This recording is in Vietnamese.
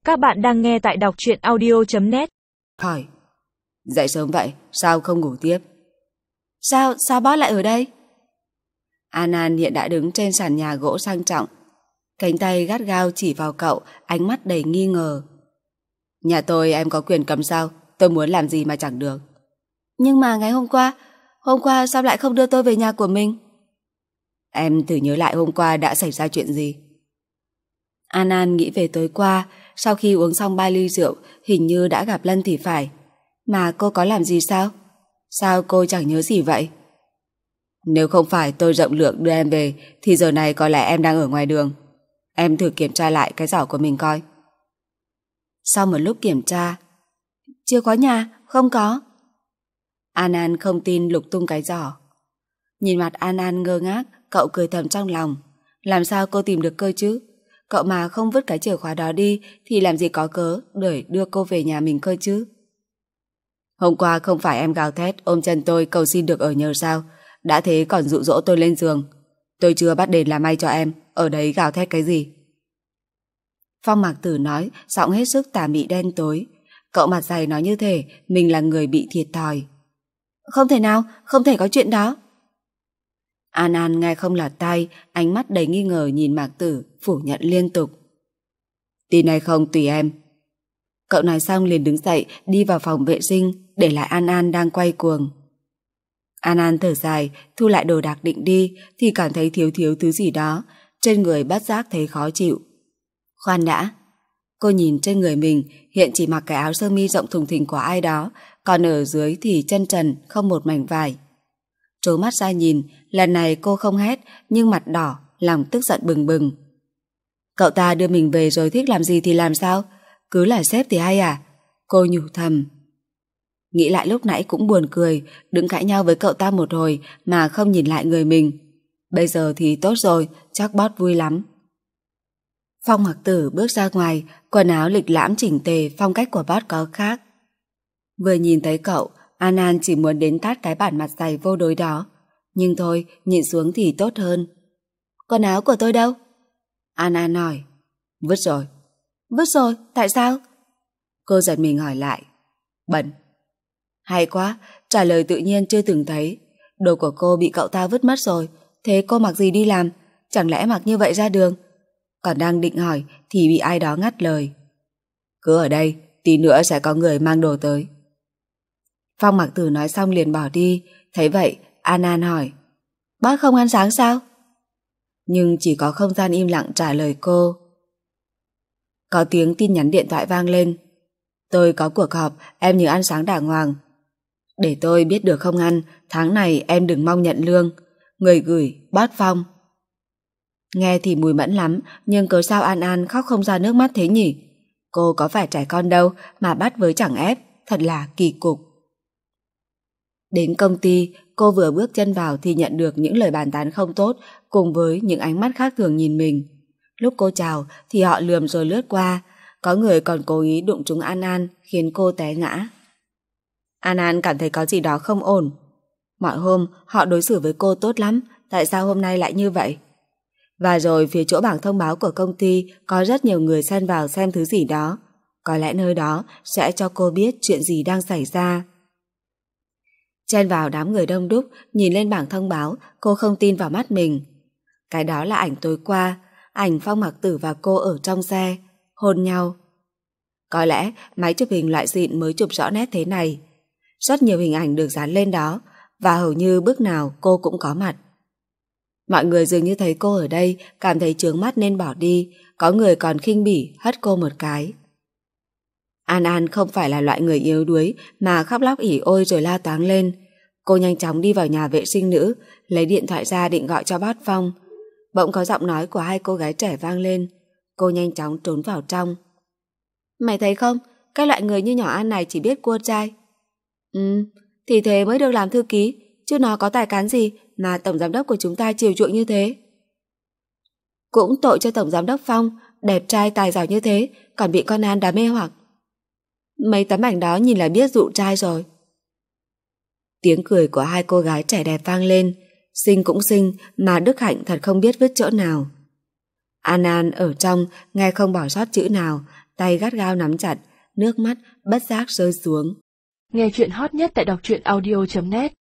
Các bạn đang nghe tại đọc truyện audio.net. Hỏi, dậy sớm vậy, sao không ngủ tiếp? Sao boss lại ở đây? An hiện đã đứng trên sàn nhà gỗ sang trọng. Cánh tay gắt gao chỉ vào cậu, ánh mắt đầy nghi ngờ. Nhà tôi em có quyền cấm sao? Tôi muốn làm gì mà chẳng được. Nhưng mà ngày hôm qua sao lại không đưa tôi về nhà của mình? Em thử nhớ lại hôm qua đã xảy ra chuyện gì? An nghĩ về tối qua, sau khi uống xong 3 ly rượu, hình như đã gặp Lân thì phải. Mà cô có làm gì sao? Sao cô chẳng nhớ gì vậy? Nếu không phải tôi rộng lượng đưa em về, thì giờ này có lẽ em đang ở ngoài đường. Em thử kiểm tra lại cái giỏ của mình coi. Sau một lúc kiểm tra, chìa khóa nhà, không có. An không tin lục tung cái giỏ. Nhìn mặt An ngơ ngác, cậu cười thầm trong lòng. Làm sao cô tìm được cơ chứ? Cậu mà không vứt cái chìa khóa đó đi thì làm gì có cớ để đưa cô về nhà mình cơ chứ? Hôm qua không phải em gào thét ôm chân tôi cầu xin được ở nhờ sao? Đã thế còn dụ dỗ tôi lên giường. Tôi chưa bắt đền làm may cho em, ở đấy gào thét cái gì? Phong Mạc Tử nói, giọng hết sức tà mị đen tối. Cậu mặt dày nói như thể mình là người bị thiệt thòi. Không thể nào, không thể có chuyện đó. An nghe không lọt tai, ánh mắt đầy nghi ngờ nhìn Mạc Tử, phủ nhận liên tục. Tin hay không tùy em. Cậu nói xong liền đứng dậy, đi vào phòng vệ sinh, để lại An đang quay cuồng. An thở dài, thu lại đồ đạc định đi, thì cảm thấy thiếu thứ gì đó, trên người bất giác thấy khó chịu. Khoan đã. Cô nhìn trên người mình, hiện chỉ mặc cái áo sơ mi rộng thùng thình của ai đó, còn ở dưới thì chân trần, không một mảnh vải. Trố mắt ra nhìn, lần này cô không hét, nhưng mặt đỏ, lòng tức giận bừng bừng. Cậu ta đưa mình về rồi thích làm gì thì làm sao? Cứ là sếp thì hay à? Cô nhủ thầm. Nghĩ lại lúc nãy cũng buồn cười, đứng cãi nhau với cậu ta một hồi mà không nhìn lại người mình. Bây giờ thì tốt rồi, chắc boss vui lắm. Phong Mạc Tử bước ra ngoài, quần áo lịch lãm chỉnh tề, phong cách của boss có khác. Vừa nhìn thấy cậu, An chỉ muốn đến tát cái bản mặt dày vô đối đó. Nhưng thôi, nhìn xuống thì tốt hơn. Quần áo của tôi đâu? An hỏi. Vứt rồi. Vứt rồi? Tại sao? Cô giật mình hỏi lại. Bẩn. Hay quá, trả lời tự nhiên chưa từng thấy. Đồ của cô bị cậu ta vứt mất rồi. Thế cô mặc gì đi làm? Chẳng lẽ mặc như vậy ra đường? Còn đang định hỏi thì bị ai đó ngắt lời. Cứ ở đây, tí nữa sẽ có người mang đồ tới. Phong Mạc Tử nói xong liền bỏ đi. Thấy vậy, An hỏi. Boss không ăn sáng sao? Nhưng chỉ có không gian im lặng trả lời cô. Có tiếng tin nhắn điện thoại vang lên. Tôi có cuộc họp, em nhớ ăn sáng đàng hoàng. Để tôi biết được không ăn, tháng này em đừng mong nhận lương. Người gửi, Boss Phong. Nghe thì mùi mẫn lắm, nhưng cớ sao An khóc không ra nước mắt thế nhỉ? Cô có phải trẻ con đâu mà bắt với chẳng ép, thật là kỳ cục. Đến công ty, cô vừa bước chân vào thì nhận được những lời bàn tán không tốt cùng với những ánh mắt khác thường nhìn mình. Lúc cô chào thì họ lườm rồi lướt qua, có người còn cố ý đụng trúng An khiến cô té ngã. An cảm thấy có gì đó không ổn. Mọi hôm họ đối xử với cô tốt lắm, tại sao hôm nay lại như vậy? Và rồi phía chỗ bảng thông báo của công ty có rất nhiều người xen vào xem thứ gì đó. Có lẽ nơi đó sẽ cho cô biết chuyện gì đang xảy ra. Chen vào đám người đông đúc, nhìn lên bảng thông báo, cô không tin vào mắt mình. Cái đó là ảnh tối qua, ảnh Phong Mạc Tử và cô ở trong xe, hôn nhau. Có lẽ máy chụp hình loại xịn mới chụp rõ nét thế này. Rất nhiều hình ảnh được dán lên đó, và hầu như bước nào cô cũng có mặt. Mọi người dường như thấy cô ở đây, cảm thấy chướng mắt nên bỏ đi, có người còn khinh bỉ hất cô một cái. An không phải là loại người yếu đuối mà khóc lóc ỉ ôi rồi la toáng lên. Cô nhanh chóng đi vào nhà vệ sinh nữ, lấy điện thoại ra định gọi cho Boss Phong. Bỗng có giọng nói của hai cô gái trẻ vang lên. Cô nhanh chóng trốn vào trong. Mày thấy không, cái loại người như nhỏ An này chỉ biết cua trai. Thì thế mới được làm thư ký, chứ nó có tài cán gì mà tổng giám đốc của chúng ta chiều chuộng như thế. Cũng tội cho tổng giám đốc Phong, đẹp trai tài giỏi như thế, còn bị con An đá mê hoặc. Mấy tấm ảnh đó nhìn là biết dụ trai rồi. Tiếng cười của hai cô gái trẻ đẹp vang lên. Xinh cũng xinh mà Đức Hạnh thật không biết vứt chỗ nào. An ở trong nghe không bỏ sót chữ nào, tay gắt gao nắm chặt, nước mắt bất giác rơi xuống. Nghe chuyện hot nhất tại đọc truyện audio.net